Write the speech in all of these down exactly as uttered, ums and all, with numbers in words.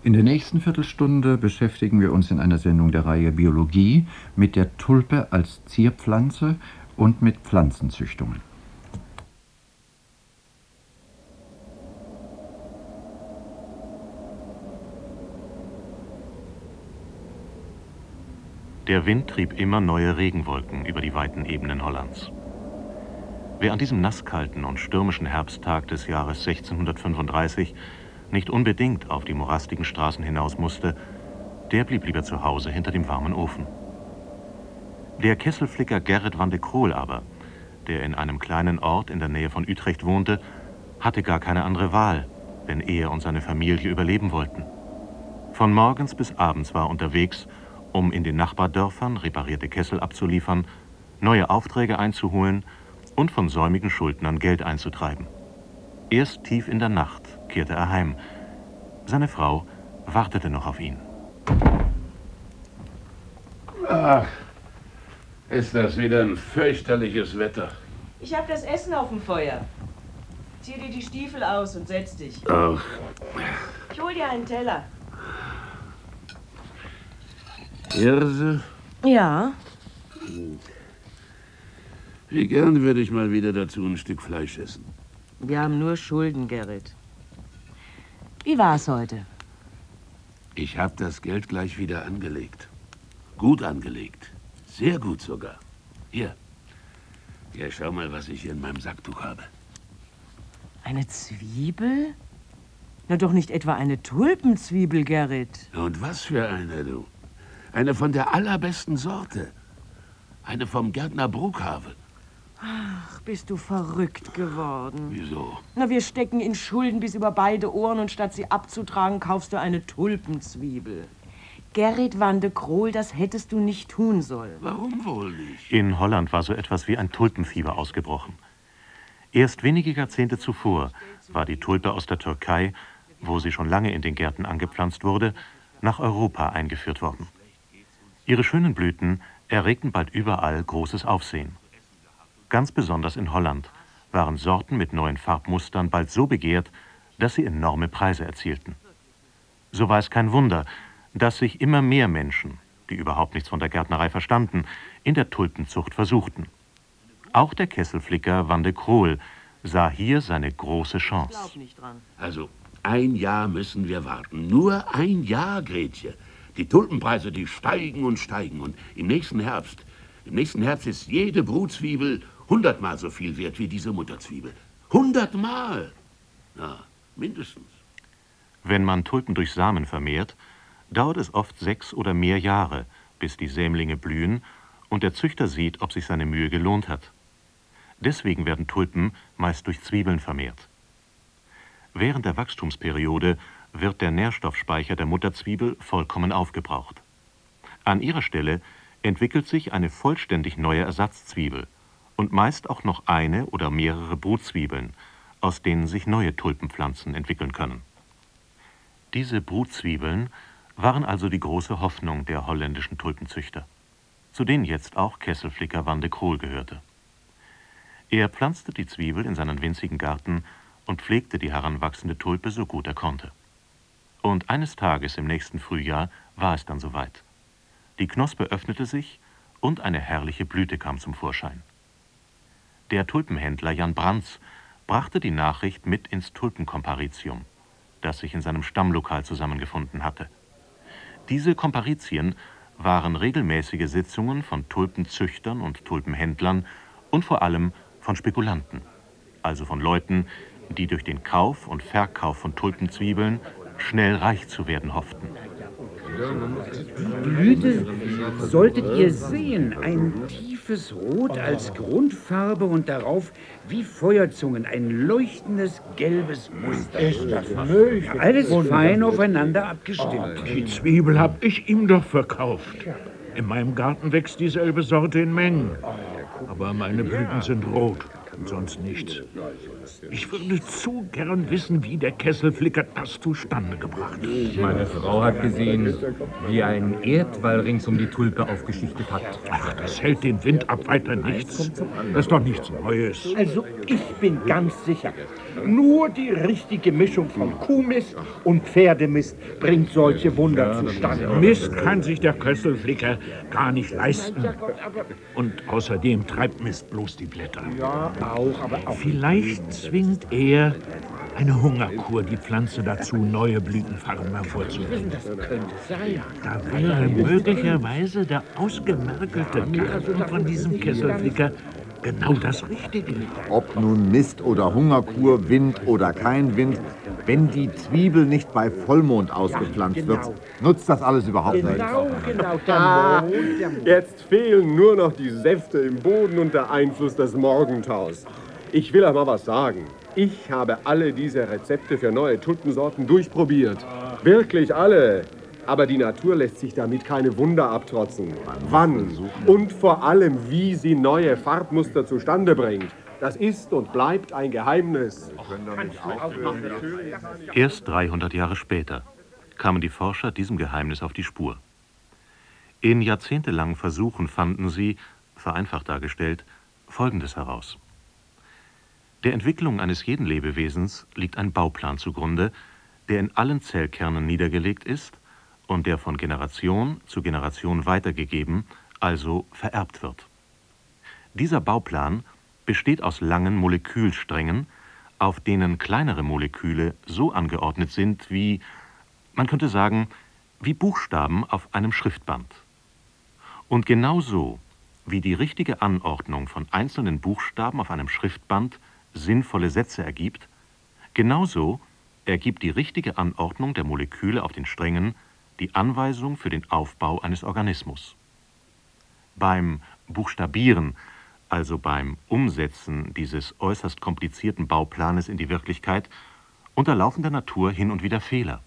In der nächsten Viertelstunde beschäftigen wir uns in einer Sendung der Reihe Biologie mit der Tulpe als Zierpflanze und mit Pflanzenzüchtungen. Der Wind trieb immer neue Regenwolken über die weiten Ebenen Hollands. Wer an diesem nasskalten und stürmischen Herbsttag des Jahres sechzehnhundertfünfunddreißig nicht unbedingt auf die morastigen Straßen hinaus musste, der blieb lieber zu Hause hinter dem warmen Ofen. Der Kesselflicker Gerrit van de Krol aber, der in einem kleinen Ort in der Nähe von Utrecht wohnte, hatte gar keine andere Wahl, wenn er und seine Familie überleben wollten. Von morgens bis abends war er unterwegs, um in den Nachbardörfern reparierte Kessel abzuliefern, neue Aufträge einzuholen und von säumigen Schuldnern Geld einzutreiben. Erst tief in der Nacht kehrte er heim. Seine Frau wartete noch auf ihn. Ach, ist das wieder ein fürchterliches Wetter. Ich habe das Essen auf dem Feuer. Zieh dir die Stiefel aus und setz dich. Ach. Ich hol dir einen Teller. Hirse? Ja. Wie gern würde ich mal wieder dazu ein Stück Fleisch essen. Wir haben nur Schulden, Gerrit. Wie war's heute? Ich habe das Geld gleich wieder angelegt. Gut angelegt. Sehr gut sogar. Hier. Ja, schau mal, was ich hier in meinem Sacktuch habe. Eine Zwiebel? Na doch nicht etwa eine Tulpenzwiebel, Gerrit. Und was für eine, du? Eine von der allerbesten Sorte. Eine vom Gärtner Brukhave. Ach, bist du verrückt geworden. Wieso? Na, wir stecken in Schulden bis über beide Ohren und statt sie abzutragen, kaufst du eine Tulpenzwiebel. Gerrit van de Krol, das hättest du nicht tun sollen. Warum wohl nicht? In Holland war so etwas wie ein Tulpenfieber ausgebrochen. Erst wenige Jahrzehnte zuvor war die Tulpe aus der Türkei, wo sie schon lange in den Gärten angepflanzt wurde, nach Europa eingeführt worden. Ihre schönen Blüten erregten bald überall großes Aufsehen. Ganz besonders in Holland waren Sorten mit neuen Farbmustern bald so begehrt, dass sie enorme Preise erzielten. So war es kein Wunder, dass sich immer mehr Menschen, die überhaupt nichts von der Gärtnerei verstanden, in der Tulpenzucht versuchten. Auch der Kesselflicker van de Krol sah hier seine große Chance. Glaub nicht dran. Also, ein Jahr müssen wir warten. Nur ein Jahr, Gretje. Die Tulpenpreise, die steigen und steigen. Und im nächsten Herbst, im nächsten Herbst ist jede Brutzwiebel hundertmal so viel wert wie diese Mutterzwiebel. Hundertmal! Ja, mindestens. Wenn man Tulpen durch Samen vermehrt, dauert es oft sechs oder mehr Jahre, bis die Sämlinge blühen und der Züchter sieht, ob sich seine Mühe gelohnt hat. Deswegen werden Tulpen meist durch Zwiebeln vermehrt. Während der Wachstumsperiode wird der Nährstoffspeicher der Mutterzwiebel vollkommen aufgebraucht. An ihrer Stelle entwickelt sich eine vollständig neue Ersatzzwiebel und meist auch noch eine oder mehrere Brutzwiebeln, aus denen sich neue Tulpenpflanzen entwickeln können. Diese Brutzwiebeln waren also die große Hoffnung der holländischen Tulpenzüchter, zu denen jetzt auch Kesselflicker van de Krol gehörte. Er pflanzte die Zwiebel in seinen winzigen Garten und pflegte die heranwachsende Tulpe so gut er konnte. Und eines Tages im nächsten Frühjahr war es dann soweit. Die Knospe öffnete sich und eine herrliche Blüte kam zum Vorschein. Der Tulpenhändler Jan Brands brachte die Nachricht mit ins Tulpenkomparitium, das sich in seinem Stammlokal zusammengefunden hatte. Diese Komparitien waren regelmäßige Sitzungen von Tulpenzüchtern und Tulpenhändlern und vor allem von Spekulanten, also von Leuten, die durch den Kauf und Verkauf von Tulpenzwiebeln schnell reich zu werden hofften. Die Blüte solltet ihr sehen, ein tiefes Rot als Grundfarbe und darauf wie Feuerzungen ein leuchtendes gelbes Muster. Ist das möglich? Alles fein aufeinander abgestimmt. Die Zwiebel hab ich ihm doch verkauft. In meinem Garten wächst dieselbe Sorte in Mengen. Aber meine Blüten sind rot und sonst nichts. Ich würde zu gern wissen, wie der Kesselflicker das zustande gebracht hat. Meine Frau hat gesehen, wie er einen Erdwall rings um die Tulpe aufgeschichtet hat. Ach, das hält den Wind ab, weiter nichts. Das ist doch nichts Neues. Also, Ich bin ganz sicher, nur die richtige Mischung von Kuhmist und Pferdemist bringt solche Wunder zustande. Mist kann sich der Kesselflicker gar nicht leisten. Und außerdem treibt Mist bloß die Blätter. Ja, auch, aber auch... Vielleicht zwingt er eine Hungerkur die Pflanze dazu, neue Blütenfarben hervorzubringen. Das könnte sein. Da wäre möglicherweise der ausgemergelte Garten von diesem Kesselflicker genau das Richtige. Ob nun Mist oder Hungerkur, Wind oder kein Wind, wenn die Zwiebel nicht bei Vollmond ausgepflanzt Ja, genau. wird, nutzt das alles überhaupt nichts. Genau, genau, der Ah, Mond, der Mond. jetzt fehlen nur noch die Säfte im Boden und der Einfluss des Morgentaus. Ich will euch mal was sagen. Ich habe alle diese Rezepte für neue Tulpensorten durchprobiert. Wirklich alle. Aber die Natur lässt sich damit keine Wunder abtrotzen. Wann und vor allem, wie sie neue Farbmuster zustande bringt, das ist und bleibt ein Geheimnis. Erst dreihundert Jahre später kamen die Forscher diesem Geheimnis auf die Spur. In jahrzehntelangen Versuchen fanden sie, vereinfacht dargestellt, Folgendes heraus. Der Entwicklung eines jeden Lebewesens liegt ein Bauplan zugrunde, der in allen Zellkernen niedergelegt ist und der von Generation zu Generation weitergegeben, also vererbt wird. Dieser Bauplan besteht aus langen Molekülsträngen, auf denen kleinere Moleküle so angeordnet sind wie, man könnte sagen, wie Buchstaben auf einem Schriftband. Und genauso wie die richtige Anordnung von einzelnen Buchstaben auf einem Schriftband sinnvolle Sätze ergibt, genauso ergibt die richtige Anordnung der Moleküle auf den Strängen die Anweisung für den Aufbau eines Organismus. Beim Buchstabieren, also beim Umsetzen dieses äußerst komplizierten Bauplanes in die Wirklichkeit, unterlaufen der Natur hin und wieder Fehler.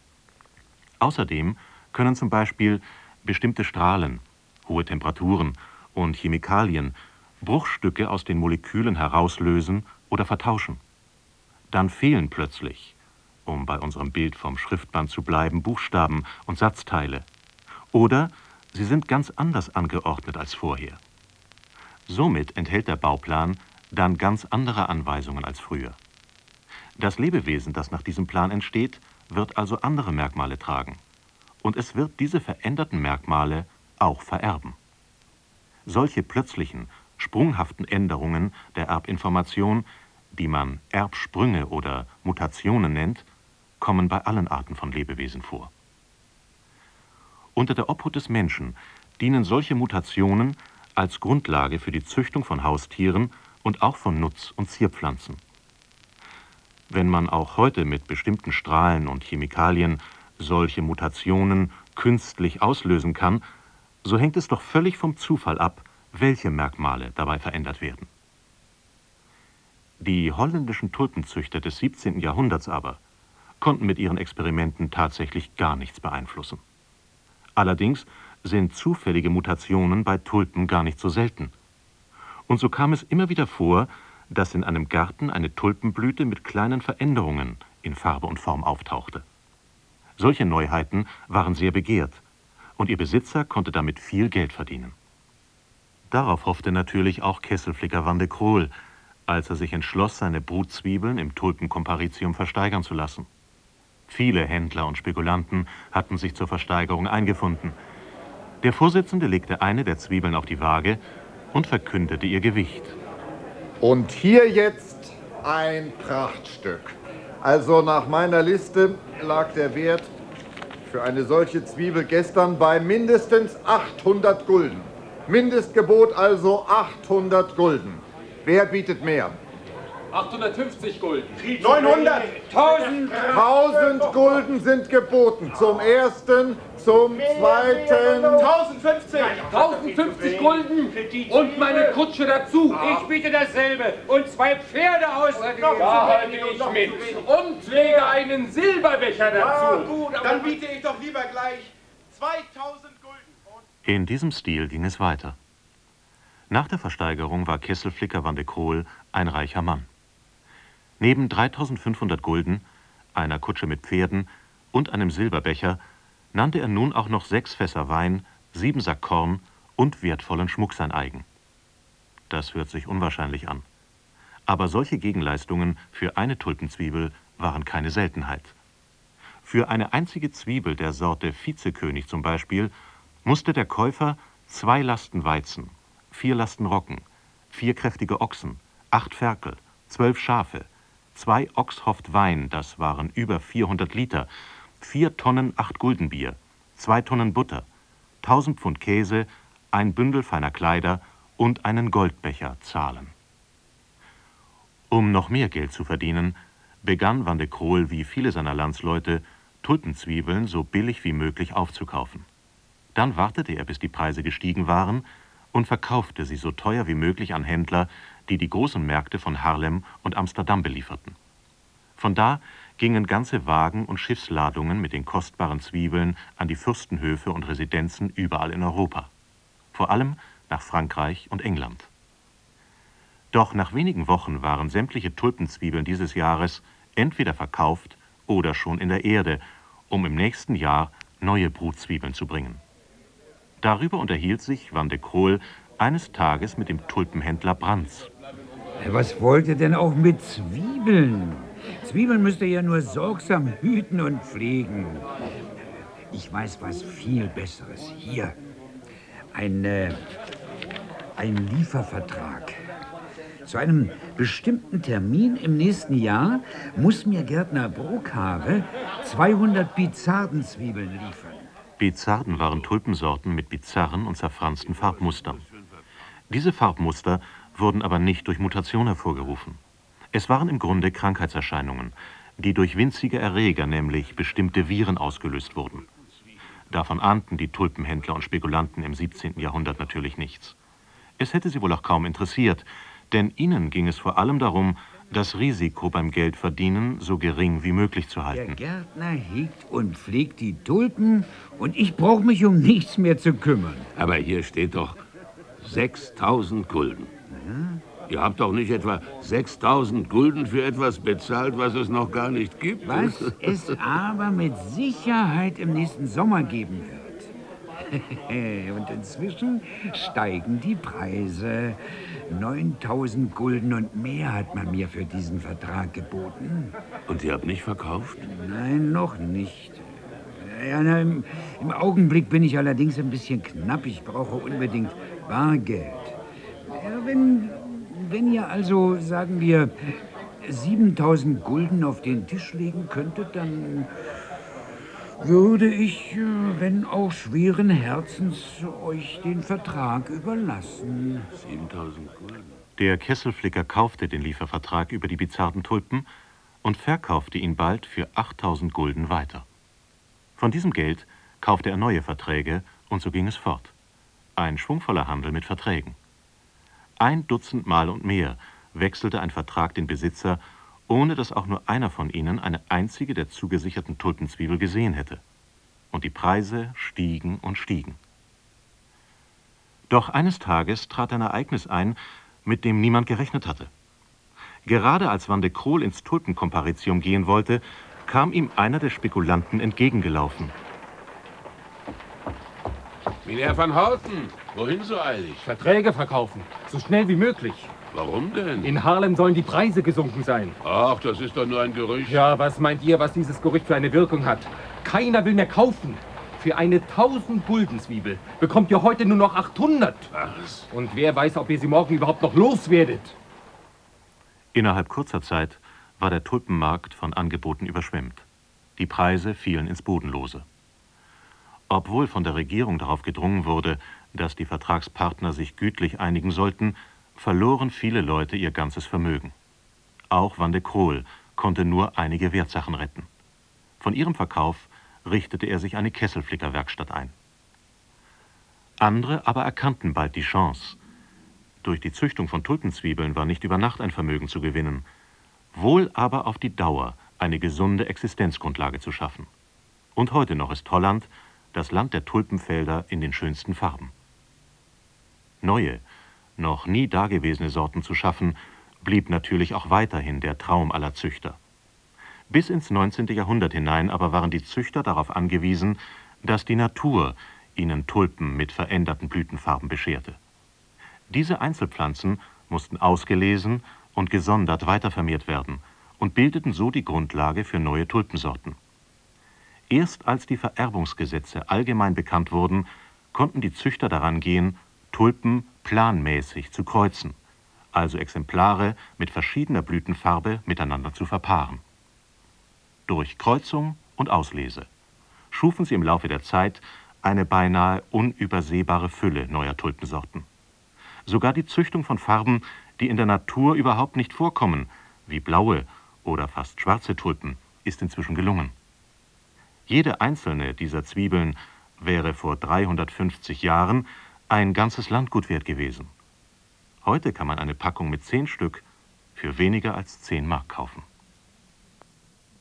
Außerdem können zum Beispiel bestimmte Strahlen, hohe Temperaturen und Chemikalien Bruchstücke aus den Molekülen herauslösen oder vertauschen. Dann fehlen plötzlich, um bei unserem Bild vom Schriftband zu bleiben, Buchstaben und Satzteile. Oder sie sind ganz anders angeordnet als vorher. Somit enthält der Bauplan dann ganz andere Anweisungen als früher. Das Lebewesen, das nach diesem Plan entsteht, wird also andere Merkmale tragen. Und es wird diese veränderten Merkmale auch vererben. Solche plötzlichen, sprunghaften Änderungen der Erbinformation, die man Erbsprünge oder Mutationen nennt, kommen bei allen Arten von Lebewesen vor. Unter der Obhut des Menschen dienen solche Mutationen als Grundlage für die Züchtung von Haustieren und auch von Nutz- und Zierpflanzen. Wenn man auch heute mit bestimmten Strahlen und Chemikalien solche Mutationen künstlich auslösen kann, so hängt es doch völlig vom Zufall ab, welche Merkmale dabei verändert werden. Die holländischen Tulpenzüchter des siebzehnten Jahrhunderts aber konnten mit ihren Experimenten tatsächlich gar nichts beeinflussen. Allerdings sind zufällige Mutationen bei Tulpen gar nicht so selten. Und so kam es immer wieder vor, dass in einem Garten eine Tulpenblüte mit kleinen Veränderungen in Farbe und Form auftauchte. Solche Neuheiten waren sehr begehrt und ihr Besitzer konnte damit viel Geld verdienen. Darauf hoffte natürlich auch Kesselflicker van de Krol, als er sich entschloss, seine Brutzwiebeln im Tulpenkomparitium versteigern zu lassen. Viele Händler und Spekulanten hatten sich zur Versteigerung eingefunden. Der Vorsitzende legte eine der Zwiebeln auf die Waage und verkündete ihr Gewicht. Und hier jetzt ein Prachtstück. Also nach meiner Liste lag der Wert für eine solche Zwiebel gestern bei mindestens achthundert Gulden. Mindestgebot also achthundert Gulden. Wer bietet mehr? achthundertfünfzig Gulden. neunhundert. tausend. tausend Gulden sind geboten. Zum ersten, zum zweiten. tausendfünfzig. tausendfünfzig Gulden und meine Kutsche dazu. Ich biete dasselbe und zwei Pferde außerdem. Da halte ich mit. Und lege einen Silberbecher dazu. Ja, gut, aber dann biete ich doch lieber gleich zweitausend Gulden. In diesem Stil ging es weiter. Nach der Versteigerung war Kesselflicker van de Krol ein reicher Mann. Neben dreitausendfünfhundert Gulden, einer Kutsche mit Pferden und einem Silberbecher nannte er nun auch noch sechs Fässer Wein, sieben Sack Korn und wertvollen Schmuck sein eigen. Das hört sich unwahrscheinlich an. Aber solche Gegenleistungen für eine Tulpenzwiebel waren keine Seltenheit. Für eine einzige Zwiebel der Sorte Vizekönig zum Beispiel musste der Käufer zwei Lasten Weizen, vier Lasten Roggen, vier kräftige Ochsen, acht Ferkel, zwölf Schafe, zwei Ochshoft Wein, das waren über vierhundert Liter, vier Tonnen Acht-Gulden-Bier, zwei Tonnen Butter, tausend Pfund Käse, ein Bündel feiner Kleider und einen Goldbecher zahlen. Um noch mehr Geld zu verdienen, begann Van de Krol wie viele seiner Landsleute, Tulpenzwiebeln so billig wie möglich aufzukaufen. Dann wartete er, bis die Preise gestiegen waren, und verkaufte sie so teuer wie möglich an Händler, die die großen Märkte von Haarlem und Amsterdam belieferten. Von da gingen ganze Wagen und Schiffsladungen mit den kostbaren Zwiebeln an die Fürstenhöfe und Residenzen überall in Europa, vor allem nach Frankreich und England. Doch nach wenigen Wochen waren sämtliche Tulpenzwiebeln dieses Jahres entweder verkauft oder schon in der Erde, um im nächsten Jahr neue Brutzwiebeln zu bringen. Darüber unterhielt sich Van de Krol eines Tages mit dem Tulpenhändler Brands. Was wollt ihr denn auch mit Zwiebeln? Zwiebeln müsst ihr ja nur sorgsam hüten und pflegen. Ich weiß was viel Besseres. Hier, ein, äh, ein Liefervertrag. Zu einem bestimmten Termin im nächsten Jahr muss mir Gärtner Bruckhave zweihundert Bizardenzwiebeln liefern. Bizarden waren Tulpensorten mit bizarren und zerfransten Farbmustern. Diese Farbmuster wurden aber nicht durch Mutation hervorgerufen. Es waren im Grunde Krankheitserscheinungen, die durch winzige Erreger, nämlich bestimmte Viren, ausgelöst wurden. Davon ahnten die Tulpenhändler und Spekulanten im siebzehnten Jahrhundert natürlich nichts. Es hätte sie wohl auch kaum interessiert, denn ihnen ging es vor allem darum, das Risiko beim Geldverdienen so gering wie möglich zu halten. Der Gärtner hegt und pflegt die Tulpen und ich brauche mich um nichts mehr zu kümmern. Aber hier steht doch sechstausend Gulden. Ja? Ihr habt doch nicht etwa sechstausend Gulden für etwas bezahlt, was es noch gar nicht gibt? Was es aber mit Sicherheit im nächsten Sommer geben wird. Und inzwischen steigen die Preise. neuntausend Gulden und mehr hat man mir für diesen Vertrag geboten. Und ihr habt nicht verkauft? Nein, noch nicht. Ja, na, im, Im Augenblick bin ich allerdings ein bisschen knapp. Ich brauche unbedingt Bargeld. Ja, wenn, wenn ihr also, sagen wir, siebentausend Gulden auf den Tisch legen könntet, dann würde ich, wenn auch schweren Herzens, euch den Vertrag überlassen. siebentausend Gulden? Der Kesselflicker kaufte den Liefervertrag über die bizarren Tulpen und verkaufte ihn bald für achttausend Gulden weiter. Von diesem Geld kaufte er neue Verträge und so ging es fort. Ein schwungvoller Handel mit Verträgen. Ein Dutzend Mal und mehr wechselte ein Vertrag den Besitzer, ohne dass auch nur einer von ihnen eine einzige der zugesicherten Tulpenzwiebel gesehen hätte. Und die Preise stiegen und stiegen. Doch eines Tages trat ein Ereignis ein, mit dem niemand gerechnet hatte. Gerade als Van de Krol ins Tulpenkomparitium gehen wollte, kam ihm einer der Spekulanten entgegengelaufen. Mynheer van Houten, wohin so eilig? Verträge verkaufen, so schnell wie möglich. Warum denn? In Haarlem sollen die Preise gesunken sein. Ach, das ist doch nur ein Gerücht. Ja, was meint ihr, was dieses Gerücht für eine Wirkung hat? Keiner will mehr kaufen. Für eine tausend Gulden Zwiebel bekommt ihr heute nur noch achthundert. Was? Und wer weiß, ob ihr sie morgen überhaupt noch loswerdet. Innerhalb kurzer Zeit war der Tulpenmarkt von Angeboten überschwemmt. Die Preise fielen ins Bodenlose. Obwohl von der Regierung darauf gedrungen wurde, dass die Vertragspartner sich gütlich einigen sollten, verloren viele Leute ihr ganzes Vermögen. Auch Van de Krol konnte nur einige Wertsachen retten. Von ihrem Verkauf richtete er sich eine Kesselflickerwerkstatt ein. Andere aber erkannten bald die Chance. Durch die Züchtung von Tulpenzwiebeln war nicht über Nacht ein Vermögen zu gewinnen, wohl aber auf die Dauer eine gesunde Existenzgrundlage zu schaffen. Und heute noch ist Holland das Land der Tulpenfelder in den schönsten Farben. Neue, noch nie dagewesene Sorten zu schaffen, blieb natürlich auch weiterhin der Traum aller Züchter. Bis ins neunzehnte Jahrhundert hinein aber waren die Züchter darauf angewiesen, dass die Natur ihnen Tulpen mit veränderten Blütenfarben bescherte. Diese Einzelpflanzen mussten ausgelesen und gesondert weitervermehrt werden und bildeten so die Grundlage für neue Tulpensorten. Erst als die Vererbungsgesetze allgemein bekannt wurden, konnten die Züchter daran gehen, Tulpen planmäßig zu kreuzen, also Exemplare mit verschiedener Blütenfarbe miteinander zu verpaaren. Durch Kreuzung und Auslese schufen sie im Laufe der Zeit eine beinahe unübersehbare Fülle neuer Tulpensorten. Sogar die Züchtung von Farben, die in der Natur überhaupt nicht vorkommen, wie blaue oder fast schwarze Tulpen, ist inzwischen gelungen. Jede einzelne dieser Zwiebeln wäre vor dreihundertfünfzig Jahren ein ganzes Landgut wert gewesen. Heute kann man eine Packung mit zehn Stück für weniger als zehn Mark kaufen.